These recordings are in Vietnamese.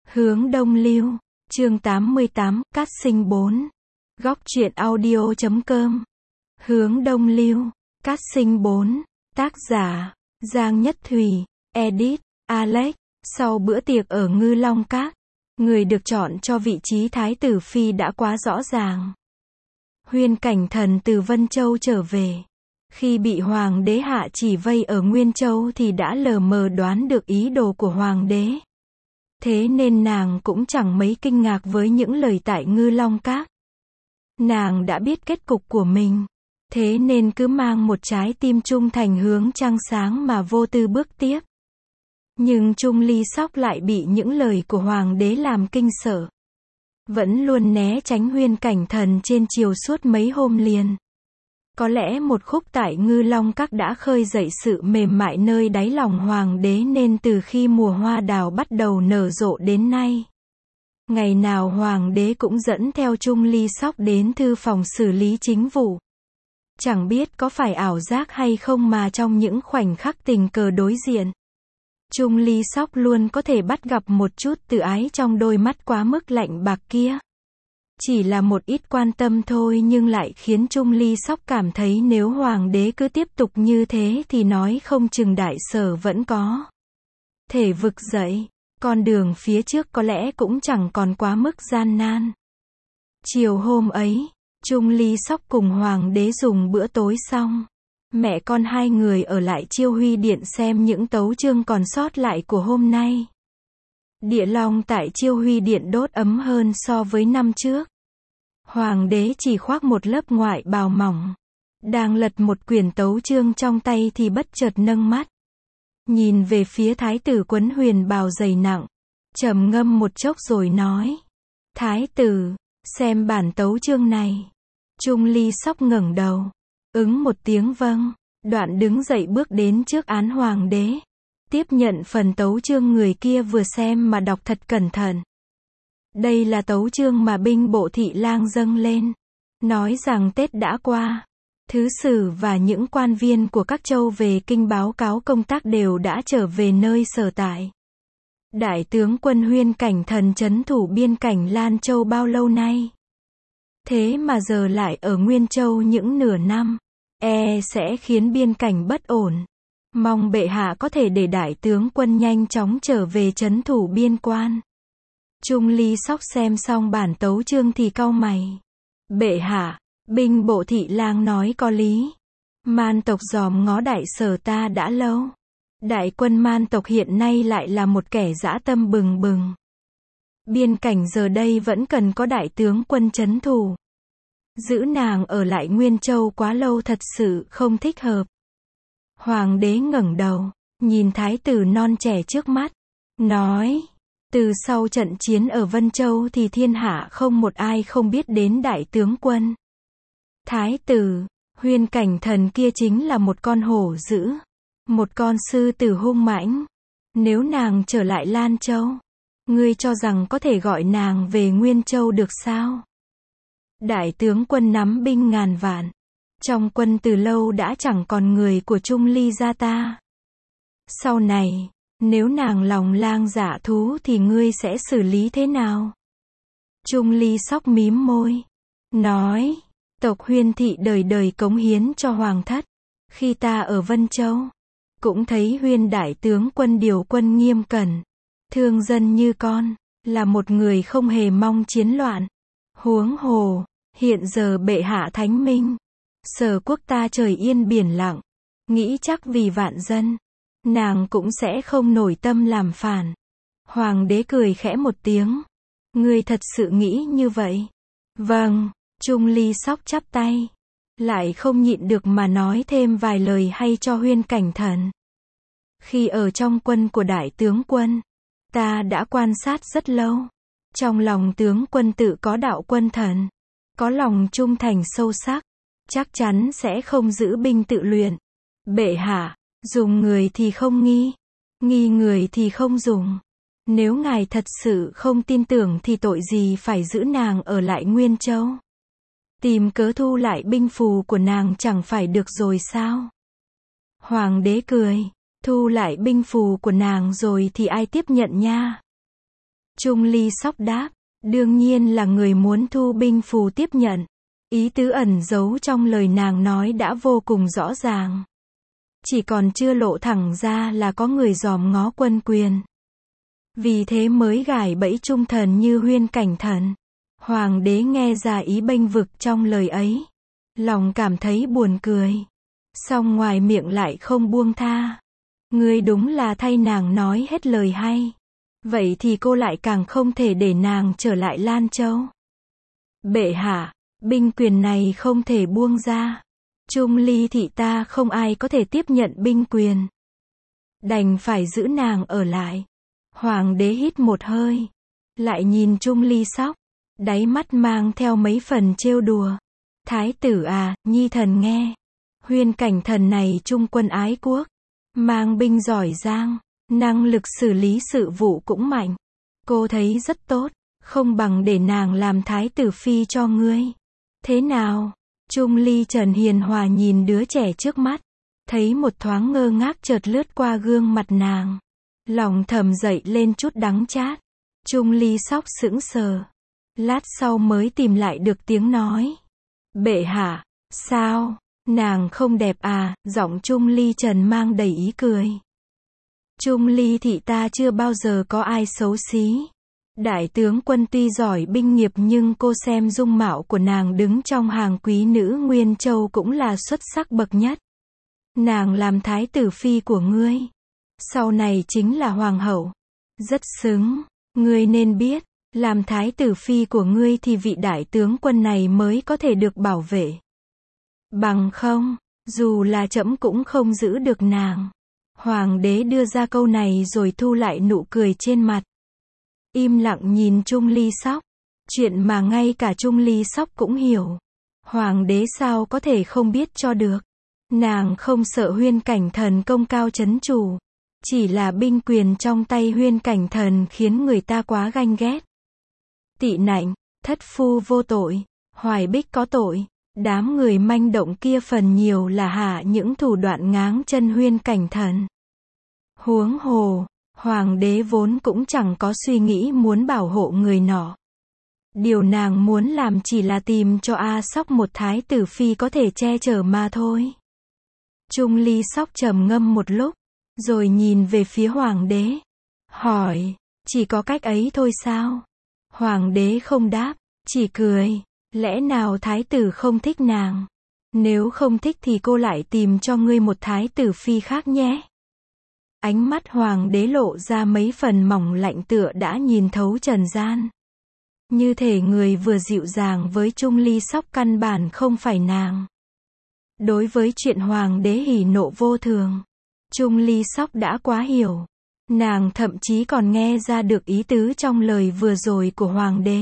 Hướng Đông Lưu, chương 88, Cát Sinh 4. Góc truyện audio.com. Hướng Đông Lưu, Cát Sinh 4. Tác giả, Giang Nhất Thùy, edit, Alex. Sau bữa tiệc ở Ngư Long Các, người được chọn cho vị trí Thái tử Phi đã quá rõ ràng. Huyên Cảnh Thần từ Vân Châu trở về. Khi bị Hoàng đế hạ chỉ vây ở Nguyên Châu thì đã lờ mờ đoán được ý đồ của Hoàng đế. Thế nên nàng cũng chẳng mấy kinh ngạc với những lời tại Ngư Long Các. Nàng đã biết kết cục của mình. Thế nên cứ mang một trái tim trung thành hướng trăng sáng mà vô tư bước tiếp. Nhưng Trung Ly Sóc lại bị những lời của Hoàng đế làm kinh sợ. Vẫn luôn né tránh Huyên Cảnh Thần trên triều suốt mấy hôm liền. Có lẽ một khúc tại Ngư Long Các đã khơi dậy sự mềm mại nơi đáy lòng Hoàng đế nên từ khi mùa hoa đào bắt đầu nở rộ đến nay. Ngày nào Hoàng đế cũng dẫn theo Trung Ly Sóc đến thư phòng xử lý chính vụ. Chẳng biết có phải ảo giác hay không mà trong những khoảnh khắc tình cờ đối diện, Trung Ly Sóc luôn có thể bắt gặp một chút tự ái trong đôi mắt quá mức lạnh bạc kia. Chỉ là một ít quan tâm thôi nhưng lại khiến Trung Ly Sóc cảm thấy nếu Hoàng đế cứ tiếp tục như thế thì nói không chừng Đại Sở vẫn có thể vực dậy. Con đường phía trước có lẽ cũng chẳng còn quá mức gian nan. Chiều hôm ấy, Trung Ly Sóc cùng Hoàng đế dùng bữa tối xong. Mẹ con hai người ở lại Chiêu Huy Điện xem những tấu chương còn sót lại của hôm nay. Địa long tại Chiêu Huy Điện đốt ấm hơn so với năm trước. Hoàng đế chỉ khoác một lớp ngoại bào mỏng. Đang lật một quyển tấu chương trong tay thì bất chợt nâng mắt. Nhìn về phía thái tử quấn huyền bào dày nặng. Trầm ngâm một chốc rồi nói. Thái tử, xem bản tấu chương này. Trung Ly Sóc ngẩng đầu. Ứng một tiếng vâng. Đoạn đứng dậy bước đến trước án Hoàng đế. Tiếp nhận phần tấu chương người kia vừa xem mà đọc thật cẩn thận. Đây là tấu chương mà binh bộ thị lang dâng lên. Nói rằng Tết đã qua. Thứ sử và những quan viên của các châu về kinh báo cáo công tác đều đã trở về nơi sở tại. Đại tướng quân Huyên Cảnh Thần trấn thủ biên cảnh Lan Châu bao lâu nay? Thế mà giờ lại ở Nguyên Châu những nửa năm. Sẽ khiến biên cảnh bất ổn. Mong bệ hạ có thể để đại tướng quân nhanh chóng trở về trấn thủ biên quan. Trung Ly Sóc xem xong bản tấu chương thì cau mày. Bệ hạ, binh bộ thị lang nói có lý. Man tộc dòm ngó Đại Sở ta đã lâu. Đại quân man tộc hiện nay lại là một kẻ dã tâm bừng bừng. Biên cảnh giờ đây vẫn cần có đại tướng quân trấn thủ. Giữ nàng ở lại Nguyên Châu quá lâu thật sự không thích hợp. Hoàng đế ngẩng đầu, nhìn thái tử non trẻ trước mắt, nói, từ sau trận chiến ở Vân Châu thì thiên hạ không một ai không biết đến đại tướng quân. Thái tử, Huyên Cảnh Thần kia chính là một con hổ dữ, một con sư tử hung mãnh. Nếu nàng trở lại Lan Châu, ngươi cho rằng có thể gọi nàng về Nguyên Châu được sao? Đại tướng quân nắm binh ngàn vạn. Trong quân từ lâu đã chẳng còn người của Trung Ly gia ta. Sau này, nếu nàng lòng lang dạ thú thì ngươi sẽ xử lý thế nào? Trung Ly Sóc mím môi. Nói, tộc Huyên thị đời đời cống hiến cho hoàng thất. Khi ta ở Vân Châu, cũng thấy Huyên đại tướng quân điều quân nghiêm cẩn. Thương dân như con, là một người không hề mong chiến loạn. Huống hồ, hiện giờ bệ hạ thánh minh. Sở quốc ta trời yên biển lặng. Nghĩ chắc vì vạn dân, nàng cũng sẽ không nổi tâm làm phản. Hoàng đế cười khẽ một tiếng. Ngươi thật sự nghĩ như vậy? Vâng, Trung Ly Sóc chắp tay. Lại không nhịn được mà nói thêm vài lời hay cho Huyên Cảnh Thần. Khi ở trong quân của đại tướng quân, ta đã quan sát rất lâu. Trong lòng tướng quân tự có đạo quân thần. Có lòng trung thành sâu sắc. Chắc chắn sẽ không giữ binh tự luyện. Bệ hạ, dùng người thì không nghi. Nghi người thì không dùng. Nếu ngài thật sự không tin tưởng thì tội gì phải giữ nàng ở lại Nguyên Châu. Tìm cớ thu lại binh phù của nàng chẳng phải được rồi sao? Hoàng đế cười. Thu lại binh phù của nàng rồi thì ai tiếp nhận nha? Trung Ly Sóc đáp, đương nhiên là người muốn thu binh phù tiếp nhận. Ý tứ ẩn giấu trong lời nàng nói đã vô cùng rõ ràng. Chỉ còn chưa lộ thẳng ra là có người dòm ngó quân quyền. Vì thế mới gài bẫy trung thần như Huyên Cảnh Thần. Hoàng đế nghe ra ý bênh vực trong lời ấy. Lòng cảm thấy buồn cười. Song ngoài miệng lại không buông tha. Ngươi đúng là thay nàng nói hết lời hay. Vậy thì cô lại càng không thể để nàng trở lại Lan Châu. Bệ hạ, binh quyền này không thể buông ra. Trung Ly thị ta không ai có thể tiếp nhận binh quyền. Đành phải giữ nàng ở lại. Hoàng đế hít một hơi. Lại nhìn Trung Ly Sóc. Đáy mắt mang theo mấy phần trêu đùa. Thái tử à, nhi thần nghe. Huyên Cảnh Thần này trung quân ái quốc. Mang binh giỏi giang. Năng lực xử lý sự vụ cũng mạnh. Cô thấy rất tốt. Không bằng để nàng làm thái tử phi cho ngươi. Thế nào? Trung Ly Trần hiền hòa nhìn đứa trẻ trước mắt. Thấy một thoáng ngơ ngác chợt lướt qua gương mặt nàng. Lòng thầm dậy lên chút đắng chát. Trung Ly Sóc sững sờ. Lát sau mới tìm lại được tiếng nói. Bệ hạ, sao? Nàng không đẹp à? Giọng Trung Ly Trần mang đầy ý cười. Trung Ly thị ta chưa bao giờ có ai xấu xí. Đại tướng quân tuy giỏi binh nghiệp nhưng cô xem dung mạo của nàng đứng trong hàng quý nữ Nguyên Châu cũng là xuất sắc bậc nhất. Nàng làm thái tử phi của ngươi. Sau này chính là hoàng hậu. Rất xứng. Ngươi nên biết, làm thái tử phi của ngươi thì vị đại tướng quân này mới có thể được bảo vệ. Bằng không, dù là trẫm cũng không giữ được nàng. Hoàng đế đưa ra câu này rồi thu lại nụ cười trên mặt. Im lặng nhìn Trung Ly Sóc. Chuyện mà ngay cả Trung Ly Sóc cũng hiểu. Hoàng đế sao có thể không biết cho được. Nàng không sợ Huyên Cảnh Thần công cao chấn chủ. Chỉ là binh quyền trong tay Huyên Cảnh Thần khiến người ta quá ganh ghét. Tị nạnh, thất phu vô tội, Hoài Bích có tội. Đám người manh động kia phần nhiều là hạ những thủ đoạn ngáng chân Huyên Cảnh Thần. Huống hồ, hoàng đế vốn cũng chẳng có suy nghĩ muốn bảo hộ người nọ. Điều nàng muốn làm chỉ là tìm cho A Sóc một thái tử phi có thể che chở mà thôi. Trung Ly Sóc trầm ngâm một lúc, rồi nhìn về phía hoàng đế. Hỏi, chỉ có cách ấy thôi sao? Hoàng đế không đáp, chỉ cười. Lẽ nào thái tử không thích nàng? Nếu không thích thì cô lại tìm cho ngươi một thái tử phi khác nhé. Ánh mắt hoàng đế lộ ra mấy phần mỏng lạnh tựa đã nhìn thấu trần gian. Như thể người vừa dịu dàng với Trung Ly Sóc căn bản không phải nàng. Đối với chuyện hoàng đế hỉ nộ vô thường, Trung Ly Sóc đã quá hiểu. Nàng thậm chí còn nghe ra được ý tứ trong lời vừa rồi của hoàng đế.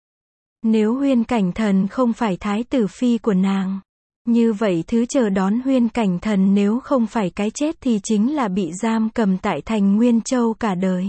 Nếu Huyên Cảnh Thần không phải thái tử phi của nàng, như vậy thứ chờ đón Huyên Cảnh Thần nếu không phải cái chết thì chính là bị giam cầm tại thành Nguyên Châu cả đời.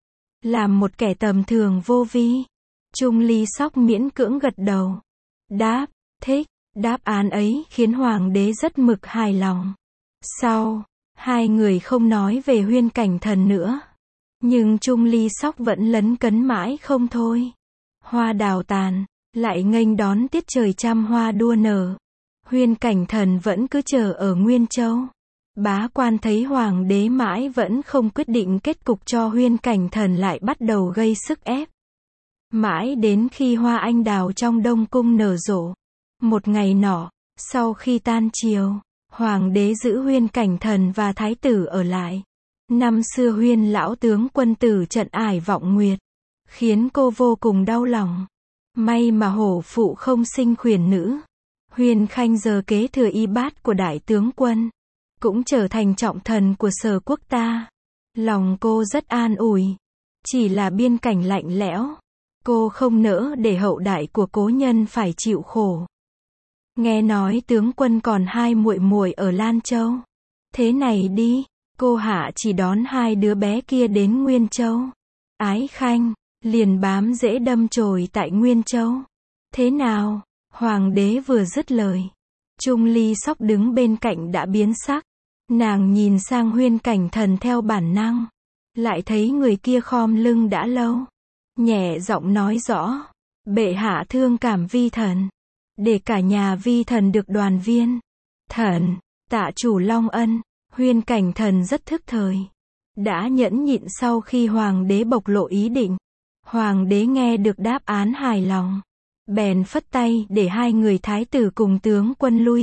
Làm một kẻ tầm thường vô vi. Trung Ly Sóc miễn cưỡng gật đầu. Đáp, thích. Đáp án ấy khiến hoàng đế rất mực hài lòng. Sau, hai người không nói về Huyên Cảnh Thần nữa. Nhưng Trung Ly Sóc vẫn lấn cấn mãi không thôi. Hoa đào tàn, lại nghênh đón tiết trời trăm hoa đua nở. Huyên Cảnh Thần vẫn cứ chờ ở Nguyên Châu. Bá quan thấy hoàng đế mãi vẫn không quyết định kết cục cho Huyên Cảnh Thần lại bắt đầu gây sức ép. Mãi đến khi hoa anh đào trong Đông Cung nở rộ. Một ngày nọ, sau khi tan chiều, hoàng đế giữ Huyên Cảnh Thần và thái tử ở lại. Năm xưa Huyên lão tướng quân tử trận ải vọng nguyệt, khiến cô vô cùng đau lòng. May mà hổ phụ không sinh khuyển nữ. Huyên Khanh giờ kế thừa y bát của đại tướng quân, cũng trở thành trọng thần của Sở quốc ta. Lòng cô rất an ủi. Chỉ là biên cảnh lạnh lẽo, cô không nỡ để hậu đại của cố nhân phải chịu khổ. Nghe nói tướng quân còn hai muội muội ở Lan Châu. Thế này đi, cô hạ chỉ đón hai đứa bé kia đến Nguyên Châu. Ái Khanh liền bám rễ đâm chồi tại Nguyên Châu. Thế nào? Hoàng đế vừa dứt lời, Trung Ly Sóc đứng bên cạnh đã biến sắc. Nàng nhìn sang Huyên Cảnh Thần theo bản năng, lại thấy người kia khom lưng đã lâu. nhẹ giọng nói rõ, bệ hạ thương cảm vi thần, để cả nhà vi thần được đoàn viên. Thần, tạ chủ long ân. Huyên Cảnh Thần rất thức thời, đã nhẫn nhịn sau khi hoàng đế bộc lộ ý định. Hoàng đế nghe được đáp án hài lòng, bèn phất tay để hai người thái tử cùng tướng quân lui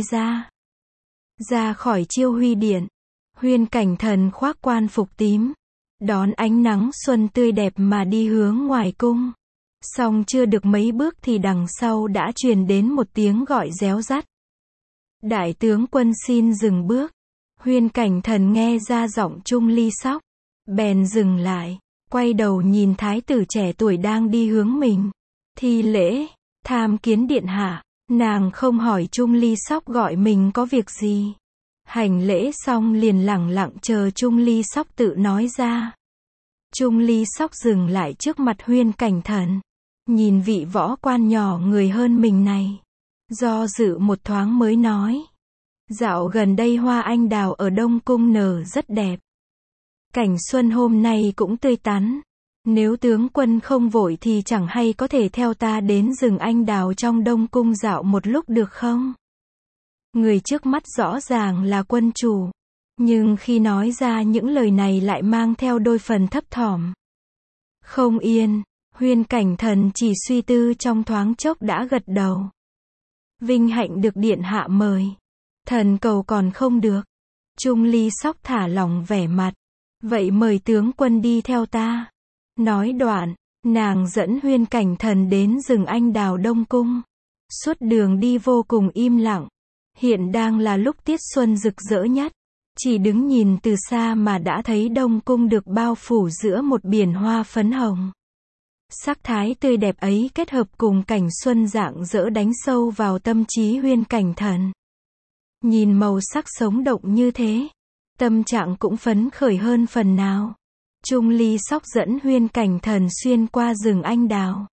ra khỏi Chiêu Huy điện. Huyên Cảnh Thần khoác quan phục tím, đón ánh nắng xuân tươi đẹp mà đi hướng ngoài cung. Song chưa được mấy bước thì đằng sau đã truyền đến một tiếng gọi réo rắt. Đại tướng quân xin dừng bước. Huyên Cảnh Thần nghe ra giọng Trung Ly Sóc, bèn dừng lại, quay đầu nhìn thái tử trẻ tuổi đang đi hướng mình. Thi lễ, tham kiến điện hạ. Nàng không hỏi Trung Ly Sóc gọi mình có việc gì. Hành lễ xong liền lẳng lặng chờ Trung Ly Sóc tự nói ra. Trung Ly Sóc dừng lại trước mặt Huyên Cảnh Thần, nhìn vị võ quan nhỏ người hơn mình này, do dự một thoáng mới nói. Dạo gần đây hoa anh đào ở Đông Cung nở rất đẹp. Cảnh xuân hôm nay cũng tươi tắn. Nếu tướng quân không vội thì chẳng hay có thể theo ta đến rừng anh đào trong Đông Cung dạo một lúc được không? Người trước mắt rõ ràng là quân chủ, nhưng khi nói ra những lời này lại mang theo đôi phần thấp thỏm. Không yên, Huyên Cảnh Thần chỉ suy tư trong thoáng chốc đã gật đầu. Vinh hạnh được điện hạ mời. Thần cầu còn không được. Trung Ly Sóc thả lỏng vẻ mặt. Vậy mời tướng quân đi theo ta. Nói đoạn, nàng dẫn Huyên Cảnh Thần đến rừng anh đào Đông Cung. Suốt đường đi vô cùng im lặng. Hiện đang là lúc tiết xuân rực rỡ nhất. Chỉ đứng nhìn từ xa mà đã thấy Đông Cung được bao phủ giữa một biển hoa phấn hồng. Sắc thái tươi đẹp ấy kết hợp cùng cảnh xuân rạng rỡ đánh sâu vào tâm trí Huyên Cảnh Thần. Nhìn màu sắc sống động như thế, tâm trạng cũng phấn khởi hơn phần nào. Trung Ly Sóc dẫn Huyên Cảnh Thần xuyên qua rừng anh đào.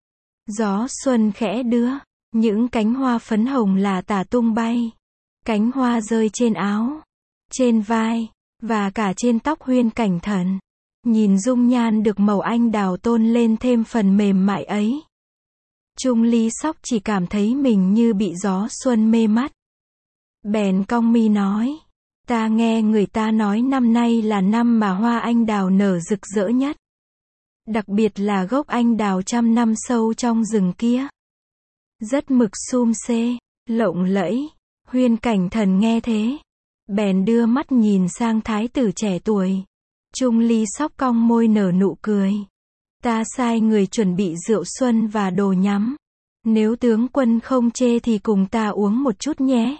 Gió xuân khẽ đưa, những cánh hoa phấn hồng là tả tung bay. Cánh hoa rơi trên áo, trên vai, và cả trên tóc Huyên Cảnh Thần. Nhìn dung nhan được màu anh đào tôn lên thêm phần mềm mại ấy. Trung Ly Sóc chỉ cảm thấy mình như bị gió xuân mê mắt. Bèn cong mi nói, ta nghe người ta nói năm nay là năm mà hoa anh đào nở rực rỡ nhất. Đặc biệt là gốc anh đào trăm năm sâu trong rừng kia. Rất mực sum xê, lộng lẫy. Huyên Cảnh Thần nghe thế, bèn đưa mắt nhìn sang thái tử trẻ tuổi. Trung Ly Sóc cong môi nở nụ cười. Ta sai người chuẩn bị rượu xuân và đồ nhắm. Nếu tướng quân không chê thì cùng ta uống một chút nhé.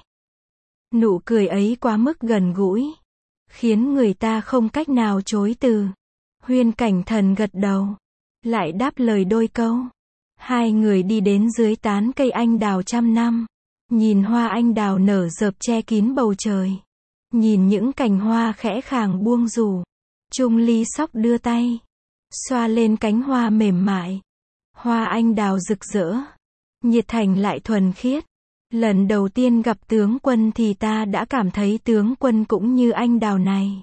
Nụ cười ấy quá mức gần gũi, khiến người ta không cách nào chối từ. Huyên Cảnh Thần gật đầu, lại đáp lời đôi câu. Hai người đi đến dưới tán cây anh đào trăm năm. Nhìn hoa anh đào nở rợp che kín bầu trời. Nhìn những cành hoa khẽ khàng buông rủ. Trung Ly Sóc đưa tay, xoa lên cánh hoa mềm mại. Hoa anh đào rực rỡ, nhiệt thành lại thuần khiết. Lần đầu tiên gặp tướng quân thì ta đã cảm thấy tướng quân cũng như anh đào này.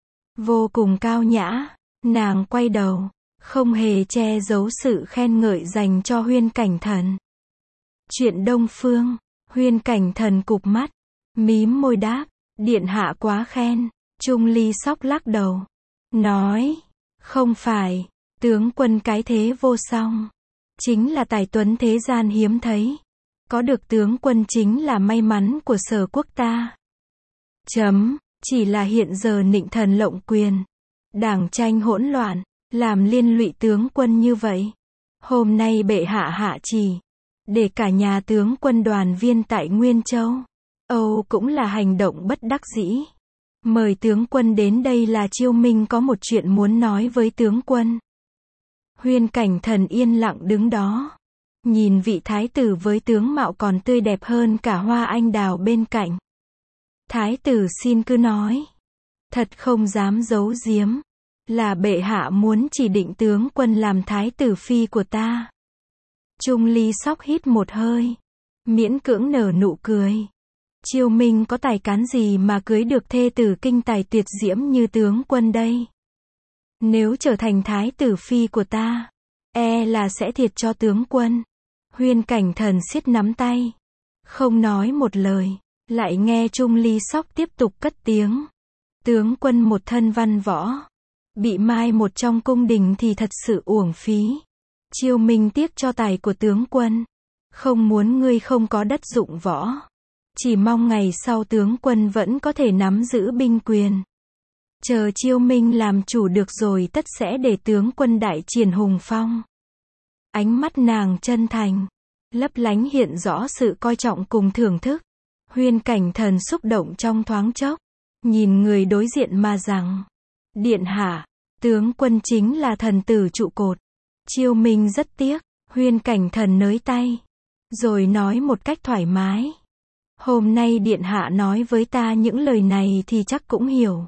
Vô cùng cao nhã, nàng quay đầu, không hề che giấu sự khen ngợi dành cho Huyên Cảnh Thần. Chuyện Đông Phương, Huyên Cảnh Thần cụp mắt, mím môi đáp, điện hạ quá khen. Trung Ly Sóc lắc đầu, nói, không phải, tướng quân cái thế vô song, chính là tài tuấn thế gian hiếm thấy. Có được tướng quân chính là may mắn của Sở quốc ta. Chỉ là hiện giờ Nịnh Thần lộng quyền, đảng tranh hỗn loạn, làm liên lụy tướng quân như vậy. Hôm nay bệ hạ hạ chỉ, để cả nhà tướng quân đoàn viên tại Nguyên Châu, Âu cũng là hành động bất đắc dĩ. Mời tướng quân đến đây là Chiêu Minh có một chuyện muốn nói với tướng quân. Huyên Cảnh Thần yên lặng đứng đó. Nhìn vị thái tử với tướng mạo còn tươi đẹp hơn cả hoa anh đào bên cạnh. Thái tử xin cứ nói. Thật không dám giấu giếm. Là bệ hạ muốn chỉ định tướng quân làm thái tử phi của ta. Trung Ly Sóc hít một hơi. Miễn cưỡng nở nụ cười. Chiêu Minh có tài cán gì mà cưới được thê tử kinh tài tuyệt diễm như tướng quân đây. Nếu trở thành thái tử phi của ta, là sẽ thiệt cho tướng quân. Huyên Cảnh Thần siết nắm tay, không nói một lời, lại nghe Trung Ly Sóc tiếp tục cất tiếng. Tướng quân một thân văn võ, bị mai một trong cung đình thì thật sự uổng phí. Chiêu Minh tiếc cho tài của tướng quân, không muốn ngươi không có đất dụng võ. Chỉ mong ngày sau tướng quân vẫn có thể nắm giữ binh quyền. Chờ Chiêu Minh làm chủ được rồi tất sẽ để tướng quân đại triển hùng phong. Ánh mắt nàng chân thành, lấp lánh hiện rõ sự coi trọng cùng thưởng thức. Huyên Cảnh Thần xúc động trong thoáng chốc, nhìn người đối diện mà rằng, điện hạ, tướng quân chính là thần tử trụ cột. Chiêu Minh rất tiếc. Huyên Cảnh Thần nới tay, rồi nói một cách thoải mái. Hôm nay điện hạ nói với ta những lời này thì chắc cũng hiểu.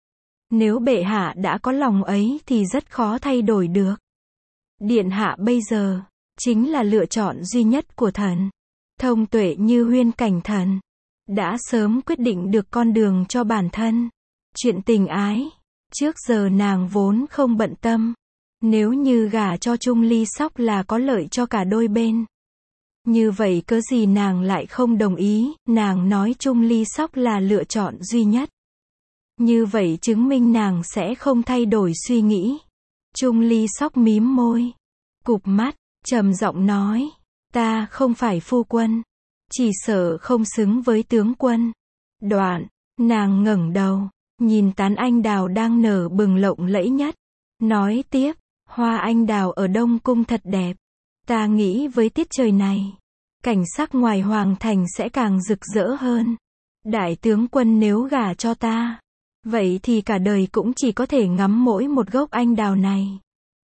Nếu bệ hạ đã có lòng ấy thì rất khó thay đổi được. Điện hạ bây giờ, chính là lựa chọn duy nhất của thần. Thông tuệ như Huyên Cảnh Thần, đã sớm quyết định được con đường cho bản thân. Chuyện tình ái, trước giờ nàng vốn không bận tâm. Nếu như gả cho Trung Ly Sóc là có lợi cho cả đôi bên. Như vậy cớ gì nàng lại không đồng ý, nàng nói Trung Ly Sóc là lựa chọn duy nhất. Như vậy chứng minh nàng sẽ không thay đổi suy nghĩ. Trung Ly Sóc mím môi, cụp mắt, trầm giọng nói, ta không phải phu quân, chỉ sợ không xứng với tướng quân. Đoạn, nàng ngẩng đầu, nhìn tán anh đào đang nở bừng lộng lẫy nhất, nói tiếp, hoa anh đào ở Đông Cung thật đẹp. Ta nghĩ với tiết trời này, cảnh sắc ngoài hoàng thành sẽ càng rực rỡ hơn. Đại tướng quân nếu gả cho ta, vậy thì cả đời cũng chỉ có thể ngắm mỗi một gốc anh đào này.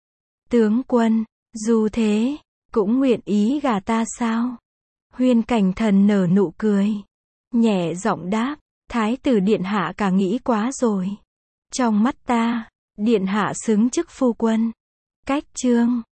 Tướng quân, dù thế, cũng nguyện ý gả ta sao? Huyên Cảnh Thần nở nụ cười, nhẹ giọng đáp, thái tử điện hạ cả nghĩ quá rồi. Trong mắt ta, điện hạ xứng chức phu quân. Cách chương